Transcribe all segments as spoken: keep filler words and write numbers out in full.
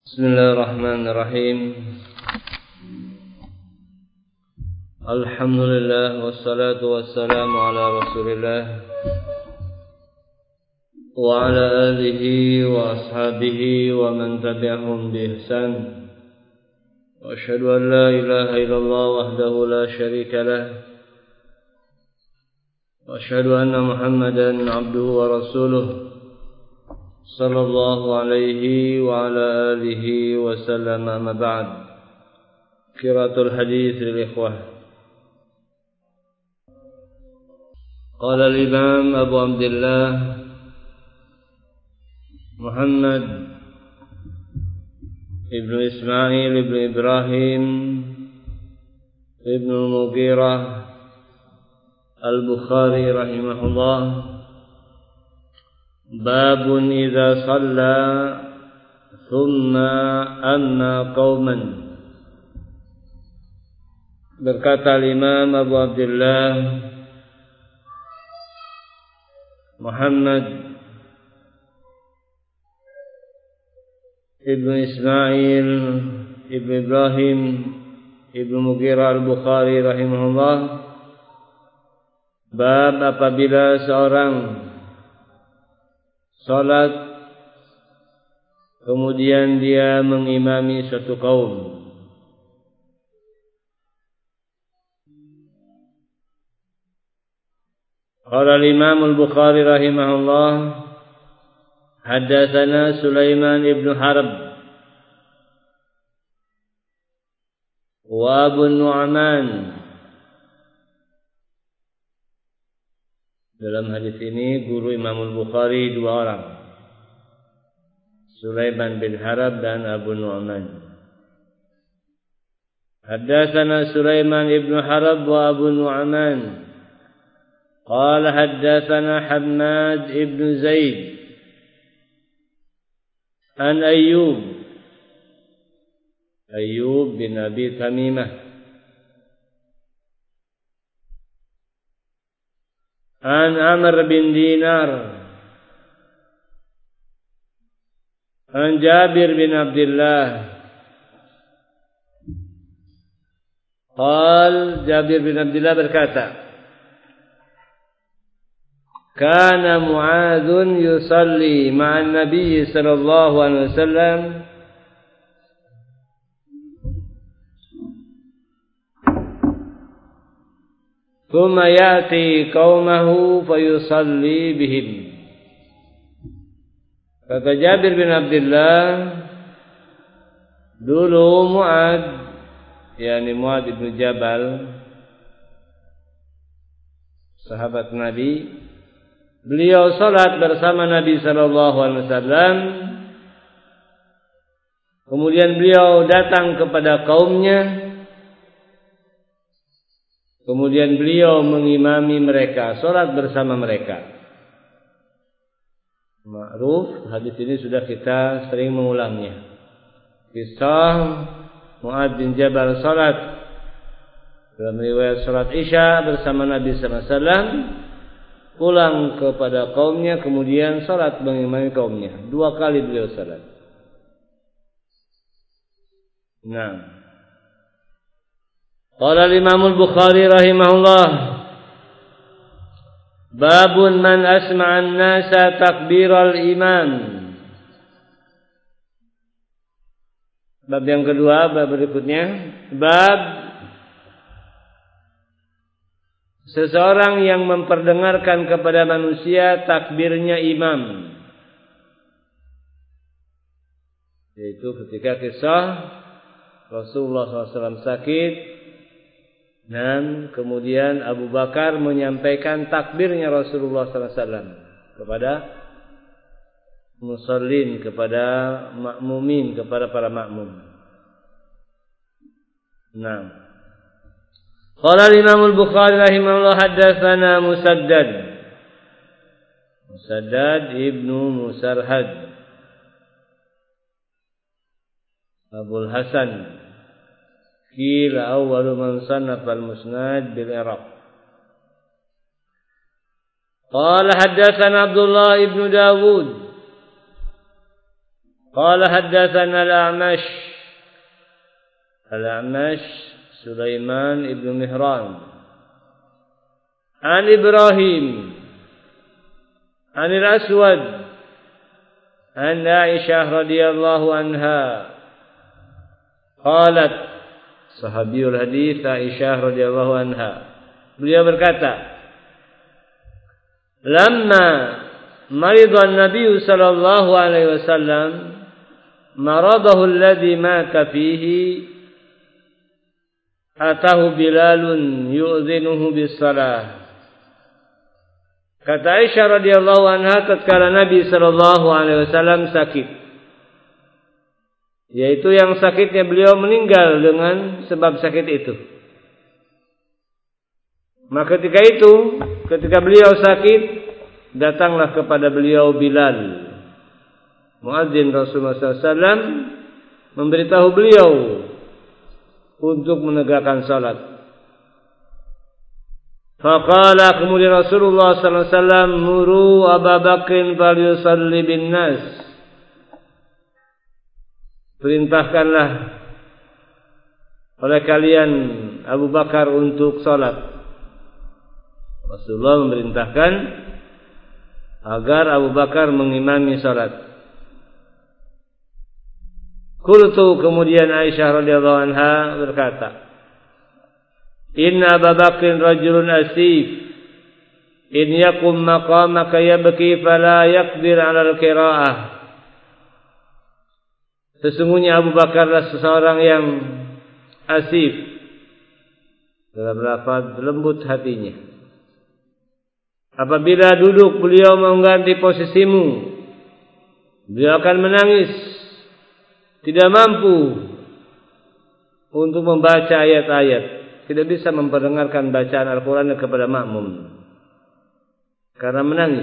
Bismillahirrahmanirrahim. Alhamdulillah wassalatu wassalamu ala Rasulillah wa ala alihi wa ashabihi wa man tabi'ahum bi ihsan. Wa asyhadu an la ilaha illallah wahdahu la syarika lah. Wa asyhadu anna Muhammadan abduhu wa rasuluh sallallahu alaihi wa ala alihi wa sallam. Amma ba'd. Qiraatul hadits lil ikhwah. Qala al-imam Abu Abdullah Muhammad ibn Ismail ibn Ibrahim ibn al-Mughirah al-Bukhari rahimahullah, babun idza shalla thumma amma qauman. Berkata Imam Abu Abdullah Muhammad ibn Ismail ibn Ibrahim ibn Mughirah al-Bukhari rahimahullah, bab apabila seorang salat kemudian dia mengimami suatu kaum. Qala al-Imam al-Bukhari rahimahullah, haddatsana Sulaiman ibn Harb wa Abu Nu'man. Dalam hadis ini guru Imam al-Bukhari dua orang, Sulaiman bin Harb dan Abu Nu'man. Haddatsana Sulaiman ibn Harb wa Abu Nu'man qala haddatsana Hammad ibn Zaid an Ayyub Ayyub bin Abi Tamimah an Amr bin Dinar an Jabir bin Abdullah qal Jabir bin Abdullah berkata, kana Mu'adzun yusalli ma'an Nabi sallallahu alaihi wasallam thumma ya'ti qaumahu fayusalli bihim. Kata Jabir bin Abdullah, dulu Mu'adz, yakni Mu'adz bin Jabal, sahabat Nabi, beliau salat bersama Nabi sallallahu alaihi wasallam. Kemudian beliau datang kepada kaumnya. Kemudian beliau mengimami mereka, salat bersama mereka. Ma'ruf, hadis ini sudah kita sering mengulangnya. Kisah Mu'adz bin Jabal salat dalam riwayat salat Isya bersama Nabi sallallahu alaihi wasallam, pulang kepada kaumnya, kemudian salat mengimami kaumnya. Dua kali beliau salat. Nah, qala al-Imam al-Bukhari rahimahullah, babun man asma'an nasa takbiral imam. Bab yang kedua, bab berikutnya, bab seseorang yang memperdengarkan kepada manusia takbirnya imam. Yaitu ketika kisah Rasulullah shallallahu alaihi wasallam sakit dan kemudian Abu Bakar menyampaikan takbirnya Rasulullah shallallahu alaihi wasallam kepada musallin, kepada makmumin, kepada para makmum. Nah, qala al-Imam al-Bukhari rahimahullah, haddatsana Musaddad Musaddad ibnu Musarhad Abul Hasan, qila awwalu man sannafa al-Musnad bil Iraq. Qala haddatsana Abdullah ibnu Dawud Qala haddatsana al-A'mash Al-A'mash Sulaiman ibn Mihran an Ibrahim an al-Aswad an Aisyah radhiyallahu anha qalat sahabiyul hadits Aisyah radhiyallahu anha beliau berkata lamma marida an-nabiy sallallahu alaihi wasallam maradahu alladhi mata fihi atahu Bilalun yu'dhinuhu bis-salah. Kata Aisyah radhiyallahu anha tatkala Nabi sallallahu alaihi wasallam sakit, yaitu yang sakitnya beliau meninggal dengan sebab sakit itu. Maka ketika itu, ketika beliau sakit, datanglah kepada beliau Bilal, muadzin Rasulullah sallallahu alaihi wasallam, memberitahu beliau untuk menegakkan salat. Faqala kemudian Rasulullah sallallahu alaihi wasallam muru Abu Bakrin falyusalli bin nas. Perintahkanlah oleh kalian Abu Bakar untuk salat. Rasulullah memerintahkan agar Abu Bakar mengimami salat. Qultu kemudian Aisyah radhiyallahu anha berkata, Inna Abu Bakrin rajulun asif, in yakum maqamaka yabki fala yaqdir 'ala al-qira'ah. Sesungguhnya Abu Bakarlah seseorang yang asif, dalam lafaz lembut hatinya. Apabila duduk beliau mengganti posisimu, beliau akan menangis, tidak mampu untuk membaca ayat-ayat, tidak bisa memperdengarkan bacaan Al-Quran kepada makmum karena menangis.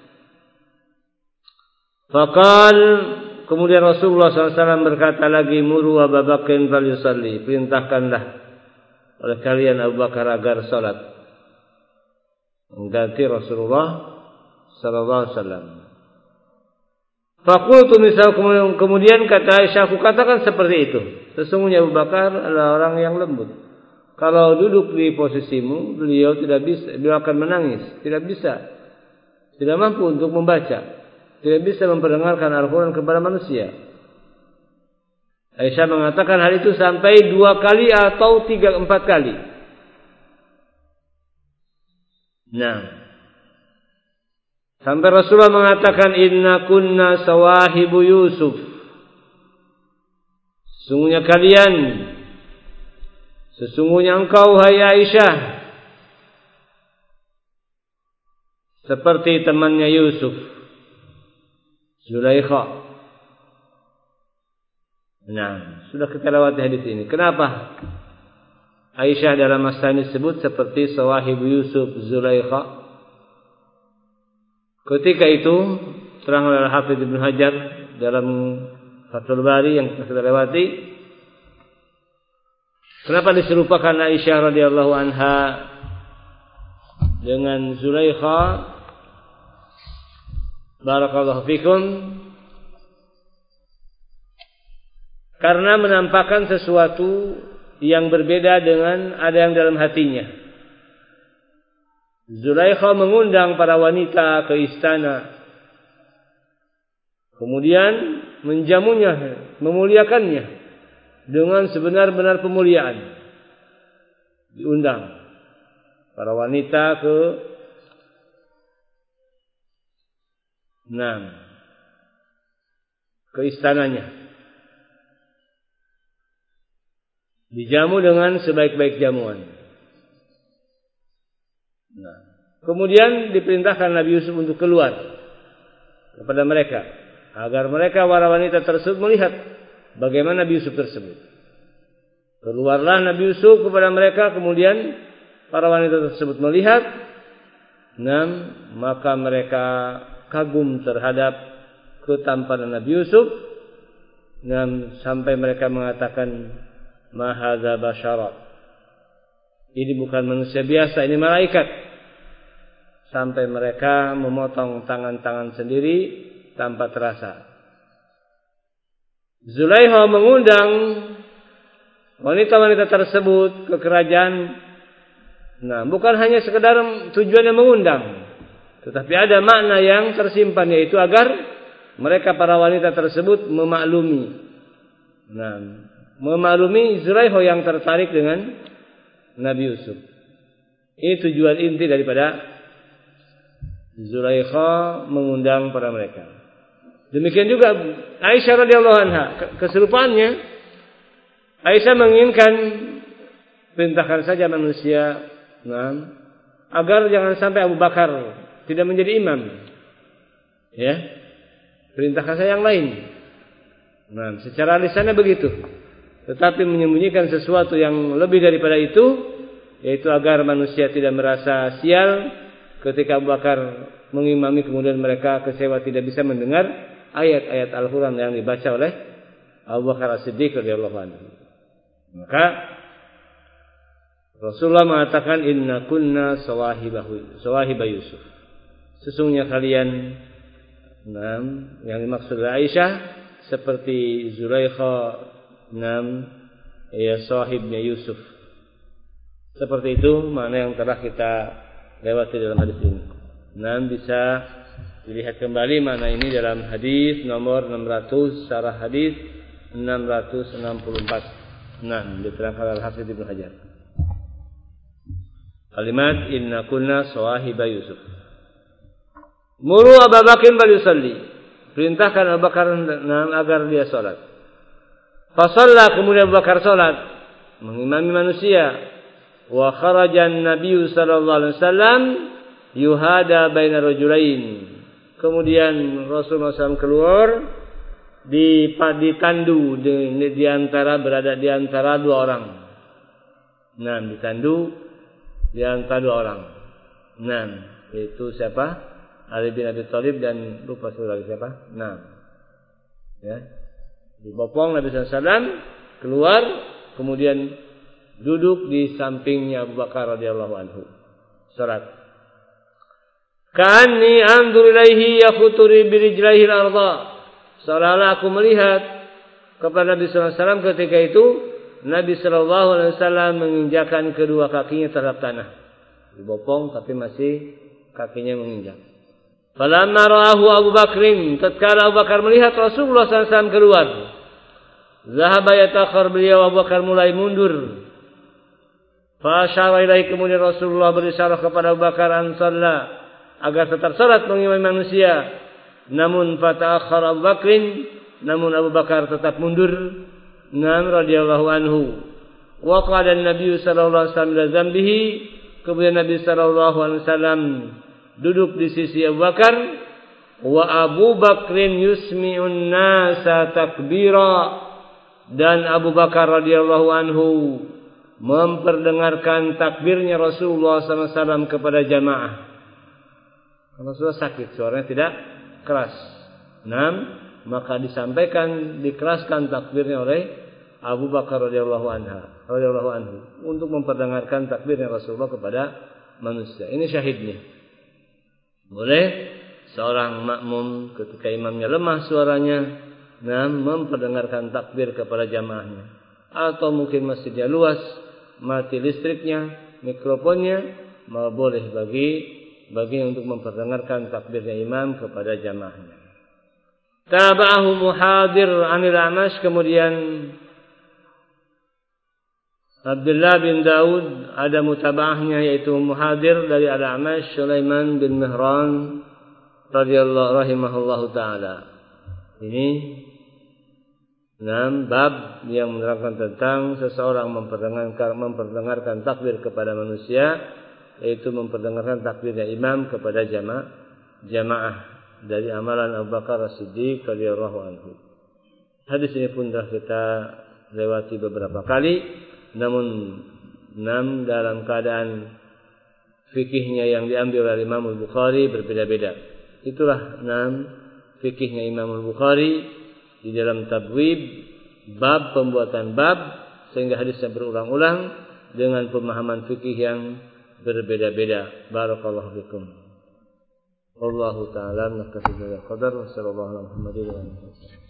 Faqal kemudian Rasulullah sallallahu alaihi wasallam berkata lagi, muru Abu Bakrin falyusalli, perintahkanlah oleh kalian Abu Bakar agar salat, mengganti Rasulullah sallallahu alaihi wasallam. Faqultu misal kemudian kata Aisyah, aku katakan seperti itu. Sesungguhnya Abu Bakar adalah orang yang lembut. Kalau duduk di posisimu, beliau tidak bisa, beliau akan menangis, tidak bisa, tidak mampu untuk membaca, tidak bisa memperdengarkan Al-Quran kepada manusia. Aisyah mengatakan hal itu sampai dua kali atau tiga empat kali. Nah, sampai Rasulullah mengatakan inna kunna sawahibu Yusuf. Sesungguhnya kalian, sesungguhnya engkau hai Aisyah, seperti temannya Yusuf, Zulaikha. Nah, sudah kita lewati hadis ini. Kenapa Aisyah dalam masa ini disebut seperti sawahibu Yusuf, Zulaikha? Ketika itu terang oleh Hafidz Ibnu Hajar dalam Fathul Bari yang kita lewati, kenapa diserupakan Aisyah radhiyallahu anha dengan Zulaikha? Barakallahu fikum. Karena menampakkan sesuatu yang berbeda dengan ada yang dalam hatinya. Zulaikha mengundang para wanita ke istana, kemudian menjamunya, memuliakannya dengan sebenar-benar pemuliaan. Diundang para wanita ke enam ke istananya, dijamu dengan sebaik-baik jamuan. Nah, kemudian diperintahkan Nabi Yusuf untuk keluar kepada mereka, agar mereka para wanita tersebut melihat bagaimana Nabi Yusuf tersebut. Keluarlah Nabi Yusuf kepada mereka, kemudian para wanita tersebut melihat, nah, maka mereka kagum terhadap ketampanan Nabi Yusuf, dan sampai mereka mengatakan, ma hadza basyara, ini bukan manusia biasa, ini malaikat. Sampai mereka memotong tangan-tangan sendiri tanpa terasa. Zulaikha mengundang wanita-wanita tersebut ke kerajaan. Nah, bukan hanya sekedar tujuannya mengundang, tetapi ada makna yang tersimpan, yaitu agar mereka para wanita tersebut memaklumi. Nah, memaklumi Zulaikha yang tertarik dengan Nabi Yusuf. Ini tujuan inti daripada Zulaikha mengundang para mereka. Demikian juga Aisyah radhiyallahu anha, keserupaannya. Aisyah menginginkan, perintahkan saja manusia, nah, agar jangan sampai Abu Bakar tidak menjadi imam. Ya, perintahkan saya yang lain. Nah, secara lisannya begitu, tetapi menyembunyikan sesuatu yang lebih daripada itu, yaitu agar manusia tidak merasa sial ketika Abu Bakar mengimami, kemudian mereka kecewa tidak bisa mendengar ayat-ayat Al-Quran yang dibaca oleh Abu Bakar As-Siddiq radhiyallahu anhu. Maka Rasulullah mengatakan, inna kunna sawahibahu sawahiba Yusuf. Sesungguhnya kalian, nah, yang dimaksud oleh Aisyah seperti Zulaikha, nah, ya sahibnya Yusuf. Seperti itu makna yang telah kita lewati dalam hadis ini. Nah, bisa dilihat kembali makna ini dalam hadis nomor enam ratus, syarah hadis enam ratus enam puluh empat. Nah, diterangkan Al-Hafidz Ibnu Hajar. Kalimat inna kunna sawahiba Yusuf. Muru Abu Bakar bal yusalli. Perintahkan Abu Bakar agar dia salat. Fa shalla, kemudian Abu Bakar salat mengimami manusia. Wa kharajan Nabi sallallahu alaihi wasallam yuhada baina rajulain. Kemudian Rasulullah shallallahu alaihi wasallam keluar di ditandu di, di antara berada di antara dua orang. Nah, ditandu di antara dua orang. Nah, itu siapa? Ali bin Abi Thalib dan lupa satu lagi siapa? Nah, ya, dibopong Nabi sallallahu alaihi wasallam keluar, kemudian duduk di sampingnya Abu Bakar radhiyallahu anhu. Salat. Ka'anni anzur ilaihi yafuturi birijlaihi al-ardh. Seolah-olah aku melihat kepada Nabi sallallahu alaihi wasallam ketika itu Nabi sallallahu alaihi wasallam menginjakkan kedua kakinya terhadap tanah. Dibopong tapi masih kakinya menginjak. Falamma ra'ahu Abu Bakrin, tatkala Abu Bakar melihat Rasulullah sallallahu alaihi wasallam keluar, zahaba yatakhar, beliau Abu Bakar mulai mundur. Fa asyara ilaihi, kemudian Rasulullah berisyarah kepada Abu Bakar an shalla, agar tetap salat mengimami manusia. Namun fata'akhkhar Abu Bakrin, namun Abu Bakar tetap mundur. Nam radhiyallahu anhu. Wa qala an-nabiy sallallahu alaihi wasallam ila dzambihi, kemudian Nabi sallallahu alaihi wasallam duduk di sisi Abu Bakar. Wa Abu Bakrin yusmi'un nasa takbira, dan Abu Bakar radhiyallahu anhu memperdengarkan takbirnya Rasulullah sallallahu alaihi wasallam kepada jamaah. Rasulullah sakit, suaranya tidak keras. Nam, maka disampaikan, dikeraskan takbirnya oleh Abu Bakar radhiyallahu anha, radhiyallahu anhu, untuk memperdengarkan takbirnya Rasulullah kepada manusia. Ini syahidnya. Boleh seorang makmum ketika imamnya lemah suaranya, nam, memperdengarkan takbir kepada jamaahnya. Atau mungkin masjidnya luas, mati listriknya, mikrofonnya, mau boleh bagi baginya untuk memperdengarkan takbirnya imam kepada jamaahnya. Tabahu Muhadir anil A'mash, kemudian Abdullah bin Daud ada mutabaahnya, yaitu Muhadir dari Al-A'mash Sulaiman bin Mihran radhiyallahu rahimahullahu taala. Ini enam bab yang menerangkan tentang seseorang memperdengarkan memperdengarkan takbir kepada manusia, yaitu memperdengarkan takbirnya imam kepada jamaah jamaah dari amalan Abu Bakar As-Siddiq radhiyallahu anhu. Hadis ini pun telah kita lewati beberapa kali, namun enam dalam keadaan fikihnya yang diambil oleh Imam Al-Bukhari berbeda-beda. Itulah enam fikihnya Imam Al-Bukhari di dalam tabwib, bab pembuatan bab, sehingga hadisnya berulang-ulang dengan pemahaman fikih yang berbeda-beda. Barakallahu fikum. Wallahu ta'ala naktafi bil qadar wa sallallahu alaihi wa sallam.